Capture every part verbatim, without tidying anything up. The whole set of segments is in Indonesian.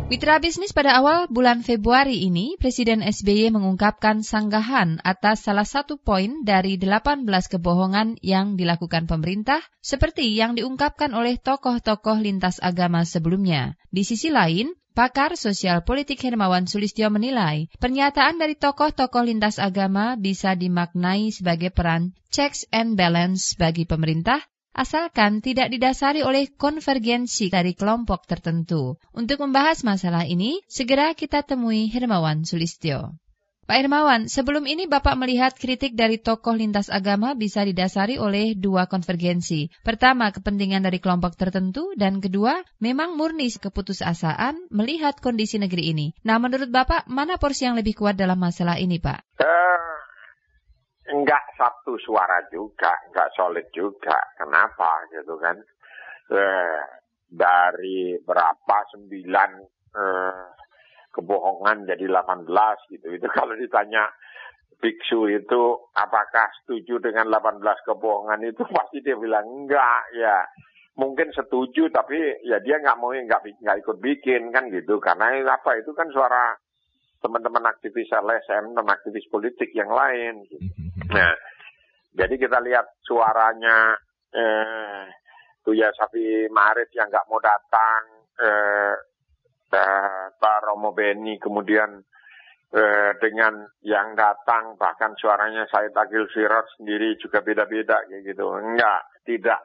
Mitra bisnis, pada awal bulan Februari ini, Presiden S B Y mengungkapkan sanggahan atas salah satu poin dari delapan belas kebohongan yang dilakukan pemerintah, seperti yang diungkapkan oleh tokoh-tokoh lintas agama sebelumnya. Di sisi lain, pakar sosial politik Hermawan Sulistyo menilai, pernyataan dari tokoh-tokoh lintas agama bisa dimaknai sebagai peran checks and balance bagi pemerintah, asalkan tidak didasari oleh konvergensi dari kelompok tertentu. Untuk membahas masalah ini, segera kita temui Hermawan Sulistyo. Pak Hermawan, sebelum ini Bapak melihat kritik dari tokoh lintas agama bisa didasari oleh dua konvergensi. Pertama, kepentingan dari kelompok tertentu, dan kedua, memang murni keputusasaan melihat kondisi negeri ini. Nah, menurut Bapak, mana porsi yang lebih kuat dalam masalah ini, Pak? Uh... Enggak satu suara juga, enggak solid juga. Kenapa gitu kan? Eh, dari berapa sembilan eh, kebohongan jadi delapan belas gitu. Itu kalau ditanya biksu itu apakah setuju dengan delapan belas kebohongan itu, pasti dia bilang enggak ya. Mungkin setuju tapi ya dia enggak mau enggak enggak ikut bikin kan gitu. Karena apa, itu kan suara teman-teman aktivis L S M dan aktivis politik yang lain gitu. Nah, jadi kita lihat suaranya eh, Buya Shafi'i Ma'arif yang nggak mau datang, eh, eh, Pak Romo Beni, kemudian eh, dengan yang datang, bahkan suaranya Said Agil Sirot sendiri juga beda-beda kayak gitu. Enggak, tidak.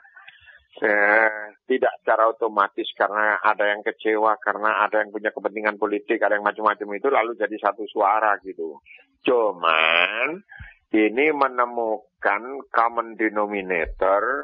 Eh, tidak secara otomatis karena ada yang kecewa, karena ada yang punya kepentingan politik, ada yang macam-macam itu lalu jadi satu suara gitu. Cuman ini menemukan common denominator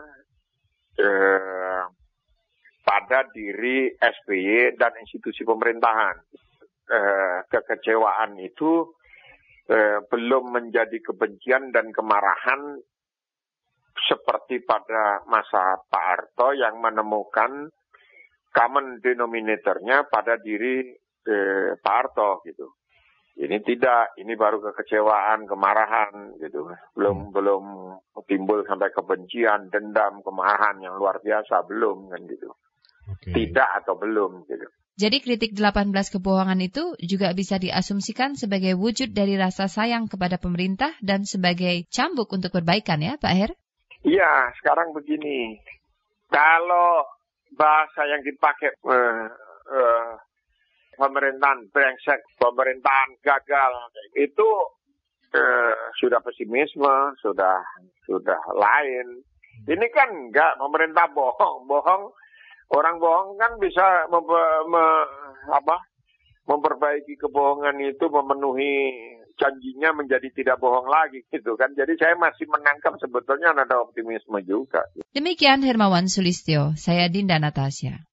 eh, pada diri S B Y dan institusi pemerintahan. Eh, kekecewaan itu eh, belum menjadi kebencian dan kemarahan seperti pada masa Pak Harto yang menemukan common denominatornya pada diri eh, Pak Harto gitu. Ini tidak, ini baru kekecewaan, kemarahan gitu. Belum hmm. belum timbul sampai kebencian, dendam, kemarahan yang luar biasa, belum kan gitu. Okay. Tidak atau belum gitu. Jadi kritik delapan belas kebohongan itu juga bisa diasumsikan sebagai wujud dari rasa sayang kepada pemerintah dan sebagai cambuk untuk perbaikan ya Pak Her? Iya, sekarang begini. Kalau bahasa yang dipakai uh, uh, pemerintahan brengsek, pemerintahan gagal, itu eh, sudah pesimisme, sudah sudah lain. Ini kan enggak, pemerintah bohong, bohong, orang bohong kan bisa mempe, me, apa, memperbaiki kebohongan itu, memenuhi janjinya menjadi tidak bohong lagi gitu kan. Jadi saya masih menangkap sebetulnya ada optimisme juga. Demikian Hermawan Sulistyo, saya Dinda Natasha.